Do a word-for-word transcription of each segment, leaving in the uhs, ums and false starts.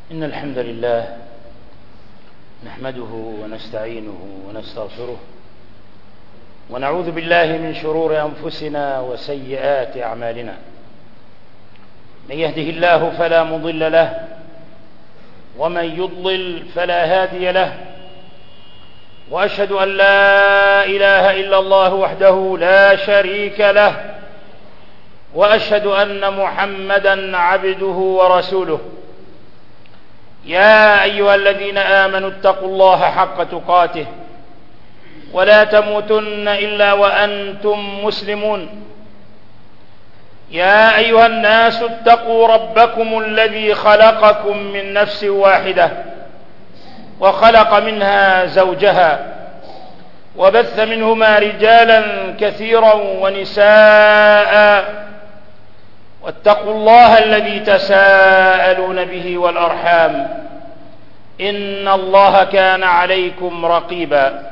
إن الحمد لله نحمده ونستعينه ونستغفره ونعوذ بالله من شرور أنفسنا وسيئات أعمالنا. من يهده الله فلا مضل له ومن يضلل فلا هادي له، وأشهد أن لا إله إلا الله وحده لا شريك له، وأشهد أن محمدا عبده ورسوله. يا أيها الذين آمنوا اتقوا الله حق تقاته ولا تموتن إلا وأنتم مسلمون. يا أيها الناس اتقوا ربكم الذي خلقكم من نفس واحدة وخلق منها زوجها وبث منهما رجالا كثيرا ونساء، واتقوا الله الذي تساءلون به والأرحام إن الله كان عليكم رقيبا.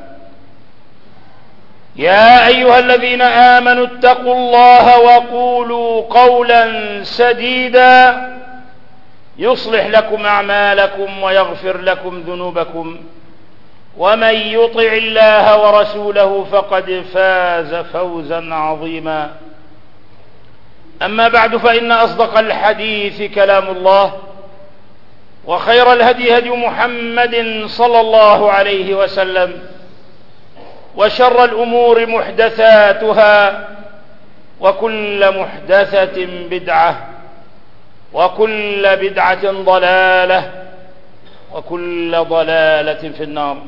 يا أيها الذين آمنوا اتقوا الله وقولوا قولا سديدا يصلح لكم أعمالكم ويغفر لكم ذنوبكم، ومن يطع الله ورسوله فقد فاز فوزا عظيما. أما بعد، فإن أصدق الحديث كلام الله، وخير الهدي هدي محمد صلى الله عليه وسلم، وشر الأمور محدثاتها، وكل محدثة بدعة، وكل بدعة ضلالة، وكل ضلالة في النار.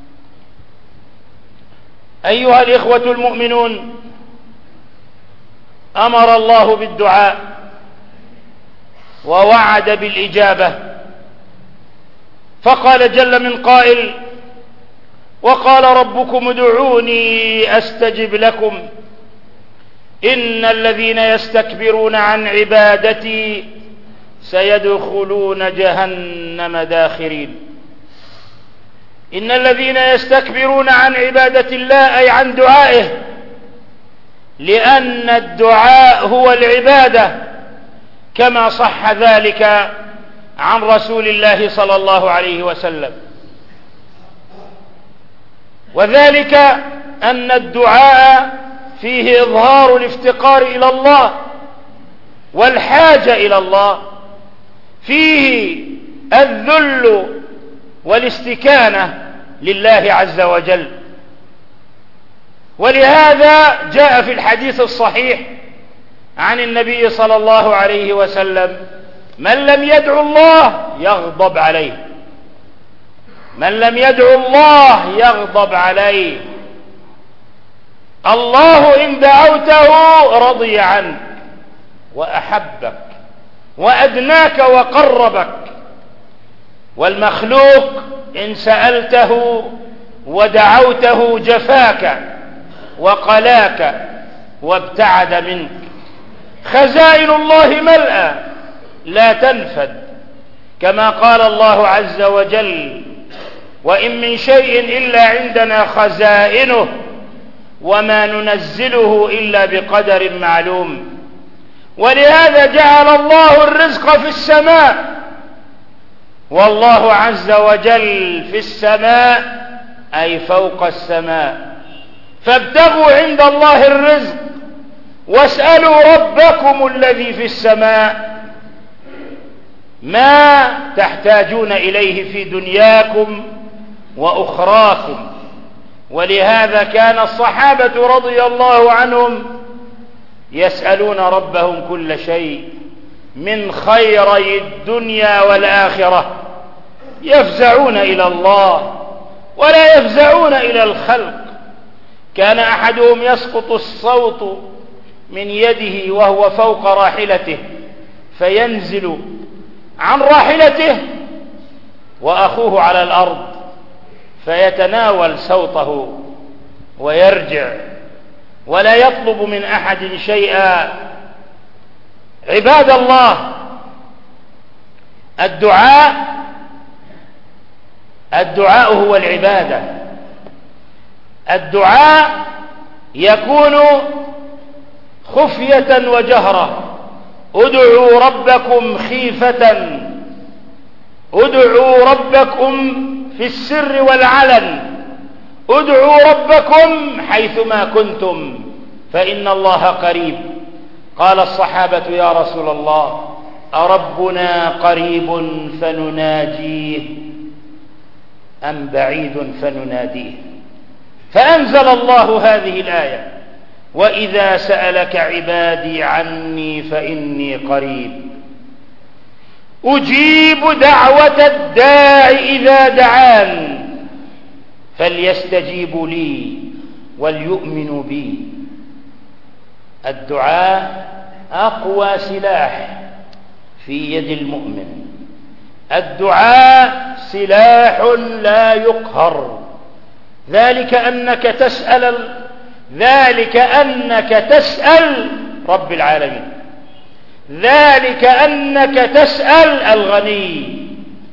أيها الإخوة المؤمنون، أمر الله بالدعاء ووعد بالإجابة، فقال جل من قائل: وقال ربكم ادعوني أستجب لكم إن الذين يستكبرون عن عبادتي سيدخلون جهنم داخرين. إن الذين يستكبرون عن عبادة الله أي عن دعائه، لأن الدعاء هو العبادة، كما صح ذلك عن رسول الله صلى الله عليه وسلم. وذلك أن الدعاء فيه إظهار الافتقار إلى الله والحاجة إلى الله، فيه الذل والاستكانة لله عز وجل. ولهذا جاء في الحديث الصحيح عن النبي صلى الله عليه وسلم: من لم يدعو الله يغضب عليه، من لم يدعو الله يغضب عليه. الله إن دعوته رضي عنك وأحبك وأدناك وقربك، والمخلوق إن سألته ودعوته جفاك وقلاك وابتعد منك. خزائن الله ملأى لا تنفد، كما قال الله عز وجل: وإن من شيء إلا عندنا خزائنه وما ننزله إلا بقدر معلوم. ولهذا جعل الله الرزق في السماء، والله عز وجل في السماء أي فوق السماء. فابتغوا عند الله الرزق واسألوا ربكم الذي في السماء ما تحتاجون إليه في دنياكم وأخراكم. ولهذا كان الصحابة رضي الله عنهم يسألون ربهم كل شيء من خيري الدنيا والآخرة، يفزعون إلى الله ولا يفزعون إلى الخلق. كان أحدهم يسقط الصوت من يده وهو فوق راحلته، فينزل عن راحلته وأخوه على الأرض، فيتناول صوته ويرجع ولا يطلب من أحد شيئا. عباد الله، الدعاء الدعاء هو العبادة. الدعاء يكون خفية وجهرة. ادعوا ربكم خيفة ادعوا ربكم في السر والعلن، ادعوا ربكم حيثما كنتم فإن الله قريب. قال الصحابة يا رسول الله أربنا قريب فنناجيه أم بعيد فنناديه؟ فأنزل الله هذه الآية وإذا سألك عبادي عني فإني قريب أجيب دعوة الداع إذا دعان فليستجيبوا لي وليؤمنوا بي. الدعاء أقوى سلاح في يد المؤمن، الدعاء سلاح لا يقهر. ذلك أنك تسأل ذلك أنك تسأل رب العالمين، ذلك أنك تسأل الغني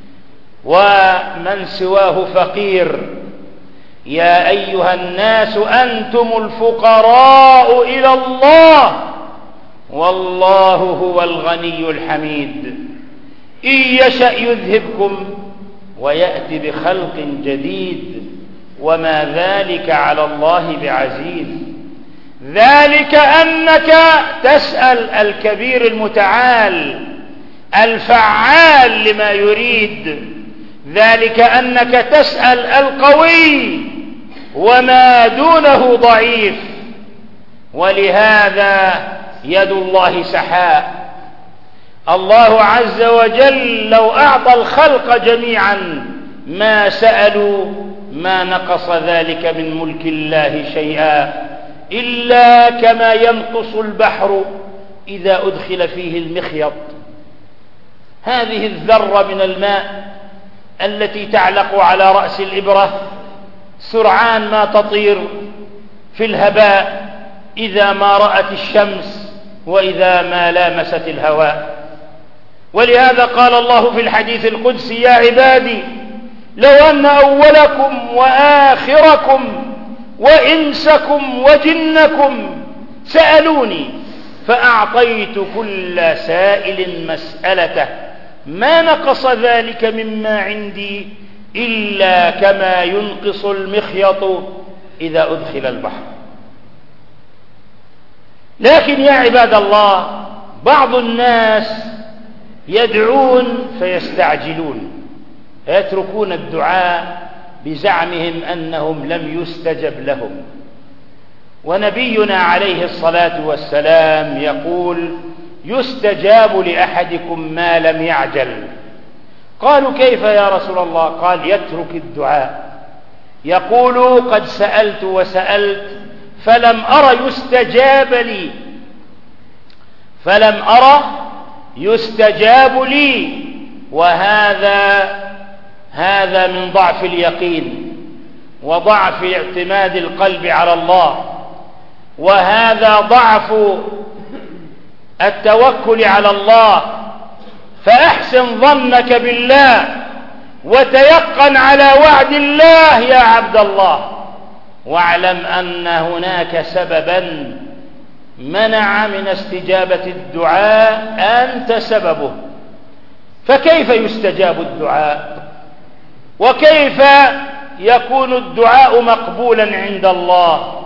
ومن سواه فقير. يا أيها الناس أنتم الفقراء إلى الله والله هو الغني الحميد إن يشأ يذهبكم ويأتي بخلق جديد وما ذلك على الله بعزيز. ذلك أنك تسأل الكبير المتعال الفعال لما يريد، ذلك أنك تسأل القوي وما دونه ضعيف. ولهذا يد الله سحاء. الله عز وجل لو أعطى الخلق جميعا ما سألوا ما نقص ذلك من ملك الله شيئا إلا كما ينقص البحر إذا أدخل فيه المخيط. هذه الذرة من الماء التي تعلق على رأس الإبرة سرعان ما تطير في الهباء إذا ما رأت الشمس وإذا ما لامست الهواء. ولهذا قال الله في الحديث القدسي يا عبادي لو أن أولكم وآخركم وإنسكم وجنكم سألوني فأعطيت كل سائل مسألته ما نقص ذلك مما عندي إلا كما ينقص المخيط إذا أدخل البحر. لكن يا عباد الله بعض الناس يدعون فيستعجلون، يتركون الدعاء بزعمهم أنهم لم يستجب لهم. ونبينا عليه الصلاة والسلام يقول يستجاب لأحدكم ما لم يعجل. قالوا كيف يا رسول الله؟ قال يترك الدعاء، يقول قد سألت وسألت فلم أر يستجاب لي فلم أر يستجاب لي وهذا هذا من ضعف اليقين وضعف اعتماد القلب على الله، وهذا ضعف التوكل على الله. فأحسن ظنك بالله وتيقن على وعد الله يا عبد الله، واعلم أن هناك سببا منع من استجابة الدعاء أنت سببه. فكيف يستجاب الدعاء؟ وكيف يكون الدعاء مقبولا عند الله؟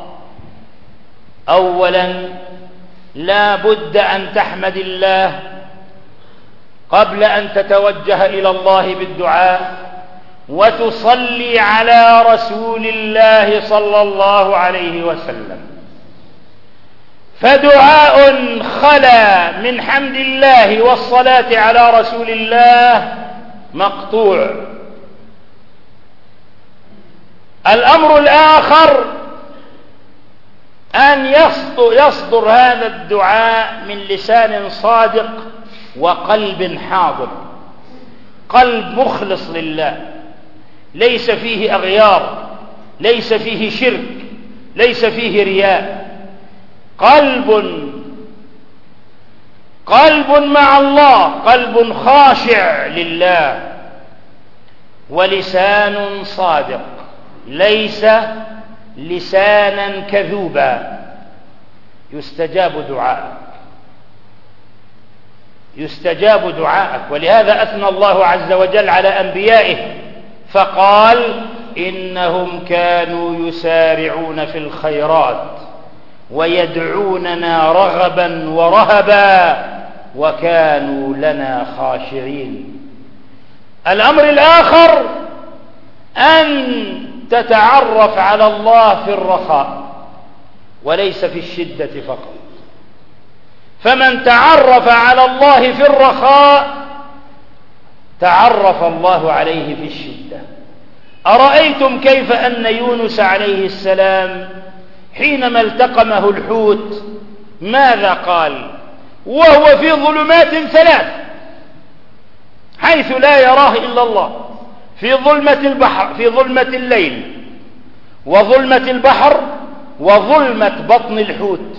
أولا لا بد أن تحمد الله قبل أن تتوجه إلى الله بالدعاء، وتصلي على رسول الله صلى الله عليه وسلم. فدعاء خلا من حمد الله والصلاة على رسول الله مقطوع. الأمر الآخر أن يصدر هذا الدعاء من لسان صادق وقلب حاضر، قلب مخلص لله ليس فيه أغيار، ليس فيه شرك، ليس فيه رياء، قلب قلب مع الله، قلب خاشع لله، ولسان صادق ليس لسانا كذوبا. يستجاب دعاء. يستجاب دعاءك. ولهذا أثنى الله عز وجل على أنبيائه فقال إنهم كانوا يسارعون في الخيرات ويدعوننا رغبا ورهبا وكانوا لنا خاشعين. الأمر الآخر أن تتعرف على الله في الرخاء وليس في الشدة فقط. فمن تعرف على الله في الرخاء تعرف الله عليه في الشدة. أرأيتم كيف أن يونس عليه السلام حينما التقمه الحوت ماذا قال وهو في ظلمات ثلاث حيث لا يراه إلا الله، في ظلمة البحر، في ظلمة الليل وظلمة البحر وظلمة بطن الحوت.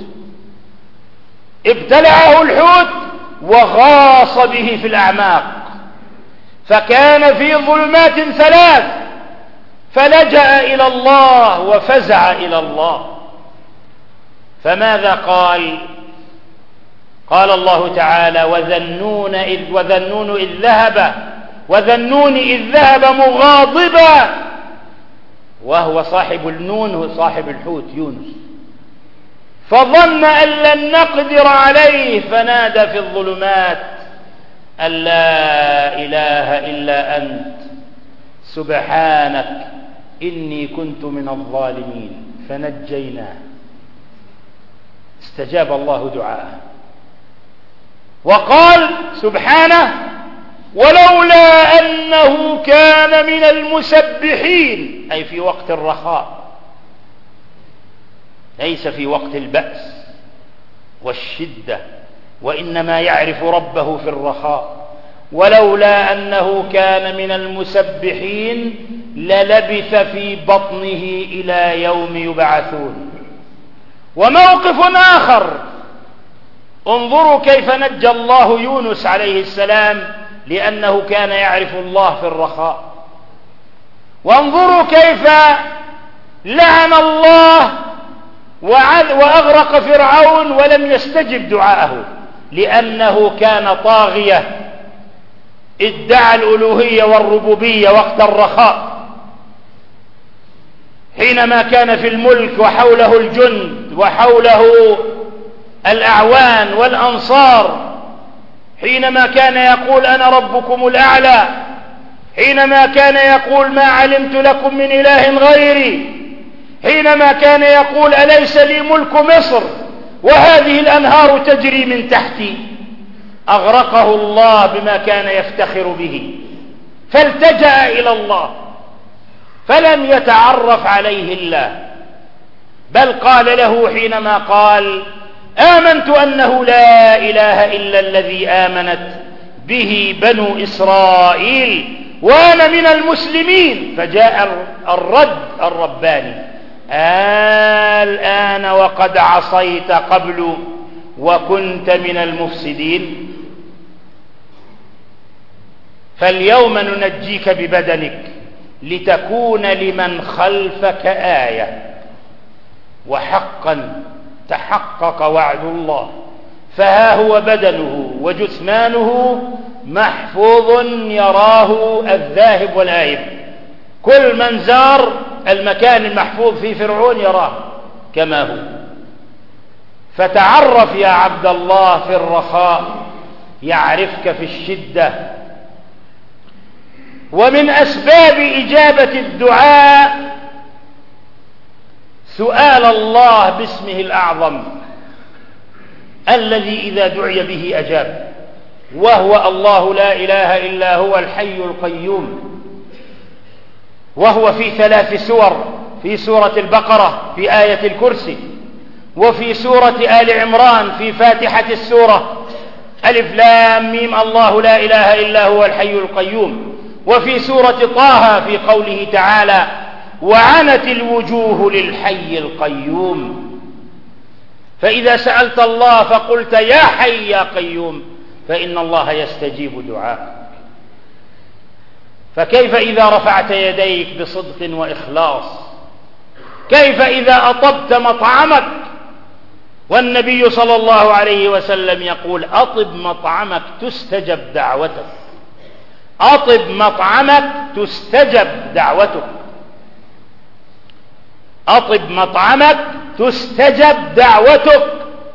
ابتلعه الحوت وغاص به في الأعماق فكان في ظلمات ثلاث فلجأ إلى الله وفزع إلى الله. فماذا قال؟ قال الله تعالى وذنون إذ, وذنون إذ ذهب وذنون إذ ذهب مغاضبا وهو صاحب النون هو صاحب الحوت يونس فظن أن لن نقدر عليه فنادى في الظلمات أن لا إله إلا أنت سبحانك إني كنت من الظالمين فنجيناه. استجاب الله دعاءه وقال سبحانه ولولا أنه كان من المسبحين، أي في وقت الرخاء ليس في وقت البأس والشدة، وإنما يعرف ربه في الرخاء. ولولا أنه كان من المسبحين للبث في بطنه إلى يوم يبعثون. وموقف آخر، انظروا كيف نجى الله يونس عليه السلام لأنه كان يعرف الله في الرخاء. وانظروا كيف لعن الله وأغرق فرعون ولم يستجب دعاءه لأنه كان طاغية ادعى الألوهية والربوبية وقت الرخاء حينما كان في الملك وحوله الجند وحوله الأعوان والأنصار، حينما كان يقول أنا ربكم الأعلى، حينما كان يقول ما علمت لكم من إله غيري، حينما كان يقول أليس لي ملك مصر وهذه الأنهار تجري من تحتي. أغرقه الله بما كان يفتخر به فالتجأ إلى الله فلم يتعرف عليه الله، بل قال له حينما قال آمنت أنه لا إله إلا الذي آمنت به بنو إسرائيل وأنا من المسلمين، فجاء الرد الرباني الآن وقد عصيت قبل وكنت من المفسدين فاليوم ننجيك ببدنك لتكون لمن خلفك آية. وحقا تحقق وعد الله فها هو بدنه وجثمانه محفوظ يراه الذاهب والآيب. كل من زار المكان المحفوظ في فرعون يراه كما هو. فتعرف يا عبد الله في الرخاء يعرفك في الشدة. ومن أسباب إجابة الدعاء سؤال الله باسمه الأعظم الذي إذا دعي به أجاب، وهو الله لا إله إلا هو الحي القيوم. وهو في ثلاث سور، في سورة البقرة في آية الكرسي، وفي سورة آل عمران في فاتحة السورة ألف لام ميم الله لا إله إلا هو الحي القيوم، وفي سورة طه في قوله تعالى وعنت الوجوه للحي القيوم. فإذا سألت الله فقلت يا حي يا قيوم فإن الله يستجيب دعاءك. فكيف إذا رفعت يديك بصدق وإخلاص؟ كيف إذا أطبت مطعمك؟ والنبي صلى الله عليه وسلم يقول: أطب مطعمك تستجب دعوتك، أطب مطعمك تستجب دعوتك، أطب مطعمك تستجب دعوتك.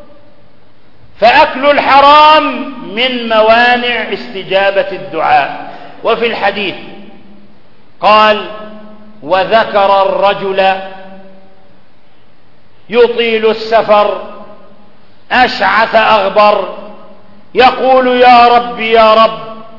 فأكل الحرام من موانع استجابة الدعاء. وفي الحديث قال: وذكر الرجل يطيل السفر أشعث أغبر يقول: يا رب يا رب،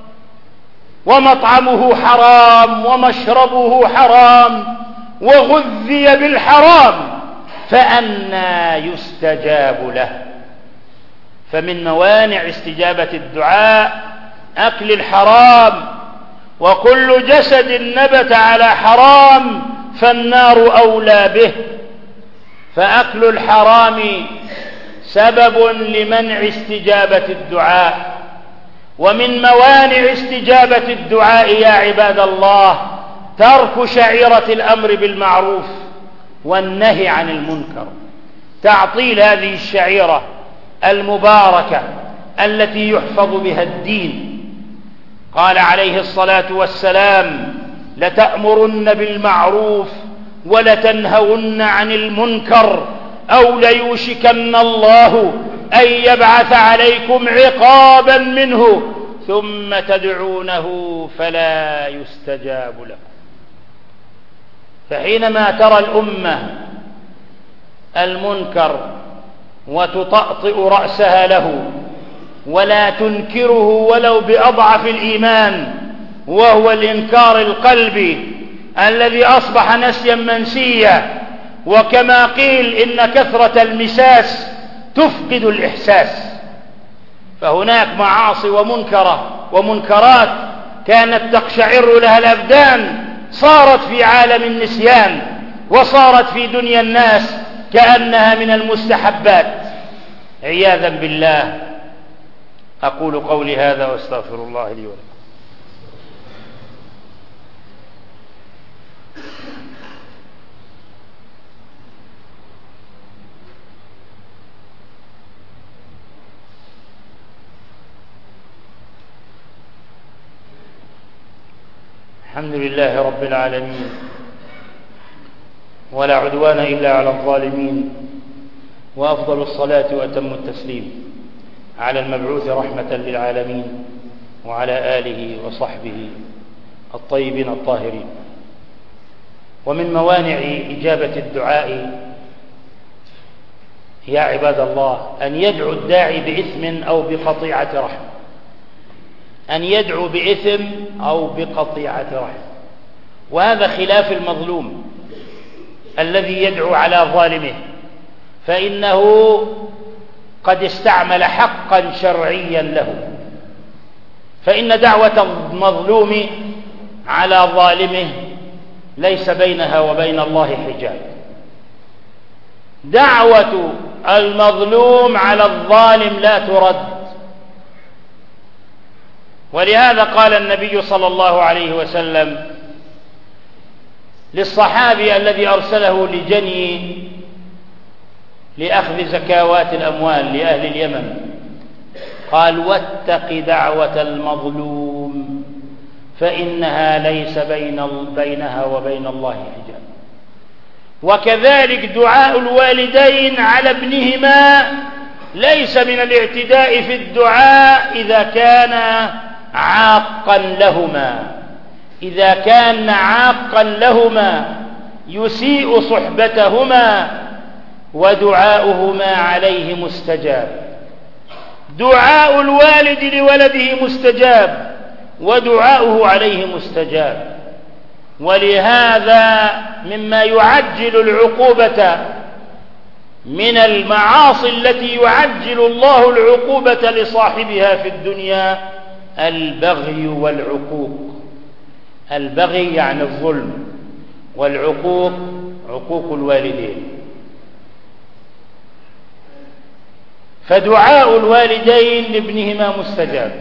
ومطعمه حرام ومشربه حرام وغذي بالحرام، فأنى يستجاب له؟ فمن موانع استجابة الدعاء أكل الحرام، وكل جسد نبت على حرام فالنار أولى به. فأكل الحرام سبب لمنع استجابة الدعاء. ومن موانع استجابة الدعاء يا عباد الله ترك شعيرة الأمر بالمعروف والنهي عن المنكر، تعطيل هذه الشعيرة المباركة التي يحفظ بها الدين. قال عليه الصلاة والسلام: لتأمرن بالمعروف ولتنهون عن المنكر، أو ليوشكن الله أن يبعث عليكم عقابا منه ثم تدعونه فلا يستجاب له. فحينما ترى الأمة المنكر وتطأطئ رأسها له ولا تنكره ولو بأضعف الإيمان، وهو الإنكار القلبي الذي أصبح نسيا منسيا، وكما قيل إن كثرة المساس تفقد الإحساس. فهناك معاصي ومنكرة ومنكرات كانت تقشعر لها الأبدان صارت في عالم النسيان، وصارت في دنيا الناس كأنها من المستحبات عياذا بالله. أقول قولي هذا واستغفر الله لي ولكم. الحمد لله رب العالمين، ولا عدوان إلا على الظالمين، وأفضل الصلاة وأتم التسليم على المبعوث رحمة للعالمين وعلى آله وصحبه الطيبين الطاهرين. ومن موانع إجابة الدعاء يا عباد الله أن يدعو الداعي بإثم أو بقطيعة رحم، أن يدعو بإثم أو بقطيعة رحم. وهذا خلاف المظلوم الذي يدعو على ظالمه، فإنه قد استعمل حقا شرعيا له. فإن دعوة المظلوم على ظالمه ليس بينها وبين الله حجاب. دعوة المظلوم على الظالم لا ترد. ولهذا قال النبي صلى الله عليه وسلم للصحابي الذي أرسله لجني لأخذ زكوات الأموال لأهل اليمن، قال: واتق دعوة المظلوم فإنها ليس بين بينها وبين الله حجاب. وكذلك دعاء الوالدين على ابنهما ليس من الاعتداء في الدعاء إذا كان عاقا لهما، إذا كان عاقا لهما يسيء صحبتهما ودعاؤهما عليه مستجاب. دعاء الوالد لولده مستجاب ودعاؤه عليه مستجاب. ولهذا مما يعجل العقوبة من المعاصي التي يعجل الله العقوبة لصاحبها في الدنيا البغي والعقوق. البغي يعني الظلم، والعقوق عقوق الوالدين. فدعاء الوالدين لابنهما مستجاب.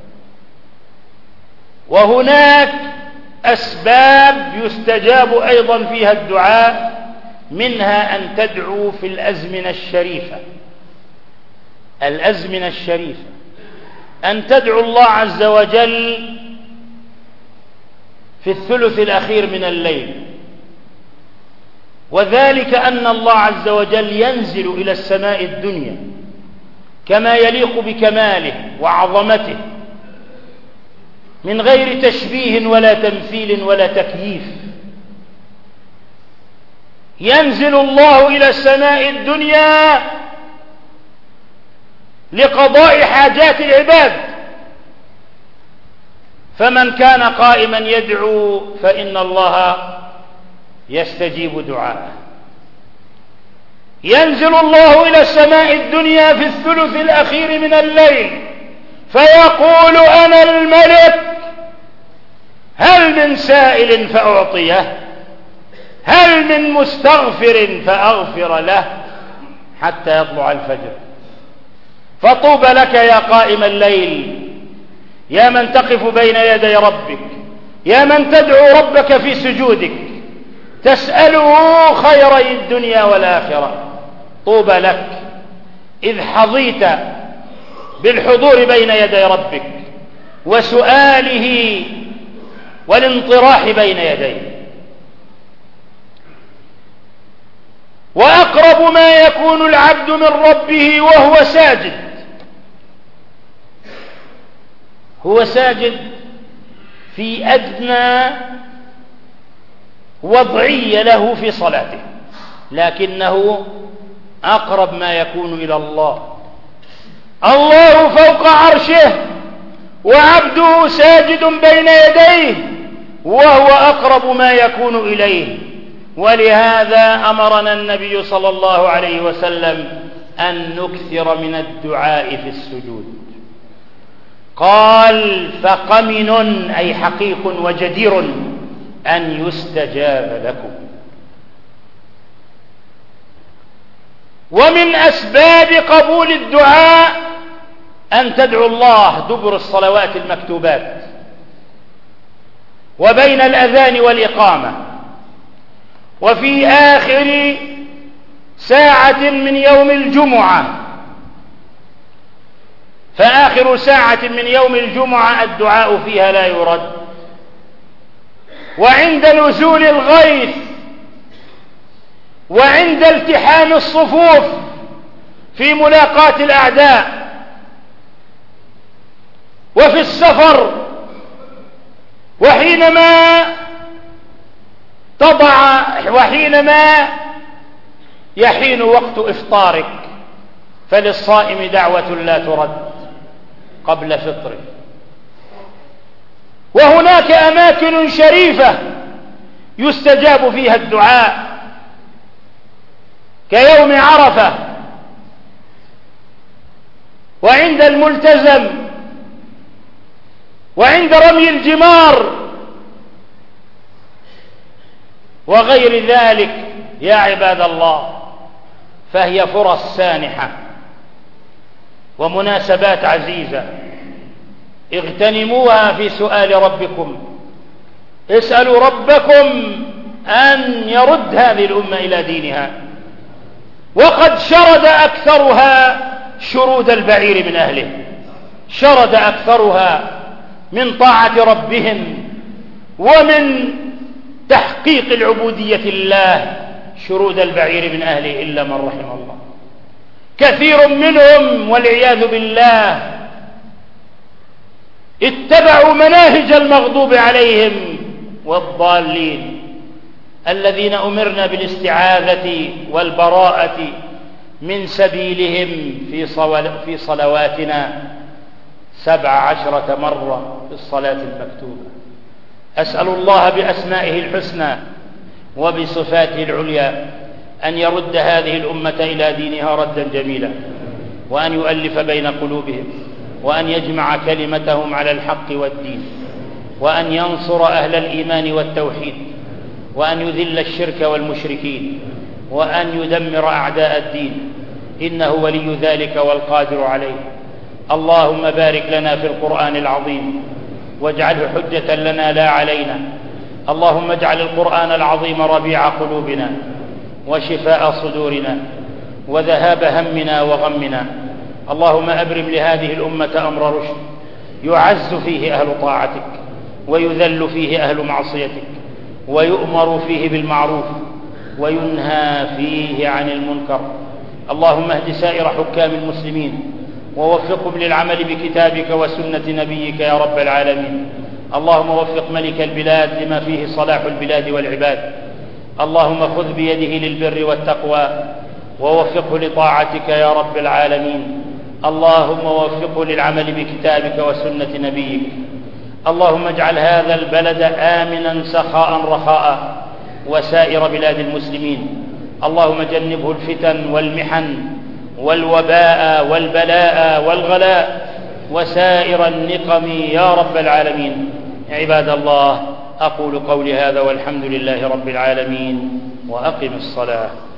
وهناك أسباب يستجاب أيضا فيها الدعاء، منها أن تدعو في الأزمنة الشريفة الأزمنة الشريفة أن تدعو الله عز وجل في الثلث الأخير من الليل، وذلك أن الله عز وجل ينزل إلى السماء الدنيا كما يليق بكماله وعظمته من غير تشبيه ولا تمثيل ولا تكييف. ينزل الله إلى السماء الدنيا لقضاء حاجات العباد، فمن كان قائما يدعو فإن الله يستجيب دعاءه. ينزل الله إلى السماء الدنيا في الثلث الأخير من الليل فيقول أنا الملك، هل من سائل فأعطيه، هل من مستغفر فأغفر له، حتى يطلع الفجر. فطوبى لك يا قائم الليل، يا من تقف بين يدي ربك، يا من تدعو ربك في سجودك تسأله خيري الدنيا والآخرة. طوبى لك إذ حظيت بالحضور بين يدي ربك وسؤاله والانطراح بين يديه. وأقرب ما يكون العبد من ربه وهو ساجد، هو ساجد في أدنى وضعية له في صلاته، لكنه أقرب ما يكون إلى الله. الله فوق عرشه وعبده ساجد بين يديه وهو أقرب ما يكون إليه. ولهذا أمرنا النبي صلى الله عليه وسلم أن نكثر من الدعاء في السجود. قال فقمن أي حقيق وجدير أن يستجاب لكم. ومن أسباب قبول الدعاء أن تدعو الله دبر الصلوات المكتوبات وبين الأذان والإقامة وفي آخر ساعة من يوم الجمعة، فآخر ساعة من يوم الجمعة الدعاء فيها لا يرد. وعند نزول الغيث وعند التحام الصفوف في ملاقاة الأعداء وفي السفر، وحينما تضع وحينما يحين وقت إفطارك فللصائم دعوة لا ترد قبل فطره. وهناك أماكن شريفة يستجاب فيها الدعاء كيوم عرفة وعند الملتزم وعند رمي الجمار وغير ذلك يا عباد الله. فهي فرص سانحة ومناسبات عزيزة، اغتنموها في سؤال ربكم. اسألوا ربكم أن يرد هذه الأمة إلى دينها، وقد شرد أكثرها شرود البعير من أهله، شرد أكثرها من طاعة ربهم ومن تحقيق العبودية لله شرود البعير من أهله إلا من رحم الله. كثير منهم والعياذ بالله اتبعوا مناهج المغضوب عليهم والضالين الذين أمرنا بالاستعاذة والبراءة من سبيلهم في صلواتنا سبع عشرة مرة في الصلاة المكتوبة. أسأل الله بأسمائه الحسنى وبصفاته العليا أن يرد هذه الأمة إلى دينها ردا جميلا، وأن يؤلف بين قلوبهم، وأن يجمع كلمتهم على الحق والدين، وأن ينصر أهل الإيمان والتوحيد، وأن يذل الشرك والمشركين، وأن يدمر أعداء الدين، إنه ولي ذلك والقادر عليه. اللهم بارك لنا في القرآن العظيم واجعله حجة لنا لا علينا. اللهم اجعل القرآن العظيم ربيع قلوبنا وشفاء صدورنا وذهاب همنا وغمنا اللهم أبرم لهذه الأمة أمر رشد يعز فيه أهل طاعتك ويذل فيه أهل معصيتك ويؤمر فيه بالمعروف وينهى فيه عن المنكر. اللهم اهد سائر حكام المسلمين ووفقهم للعمل بكتابك وسنة نبيك يا رب العالمين. اللهم وفق ملك البلاد لما فيه صلاح البلاد والعباد. اللهم خذ بيده للبر والتقوى ووفقه لطاعتك يا رب العالمين. اللهم وفقه للعمل بكتابك وسنة نبيك. اللهم اجعل هذا البلد آمنا سخاء رخاء وسائر بلاد المسلمين. اللهم جنبه الفتن والمحن والوباء والبلاء والغلاء وسائر النقم يا رب العالمين. عباد الله، أقول قولي هذا والحمد لله رب العالمين، وأقم الصلاة.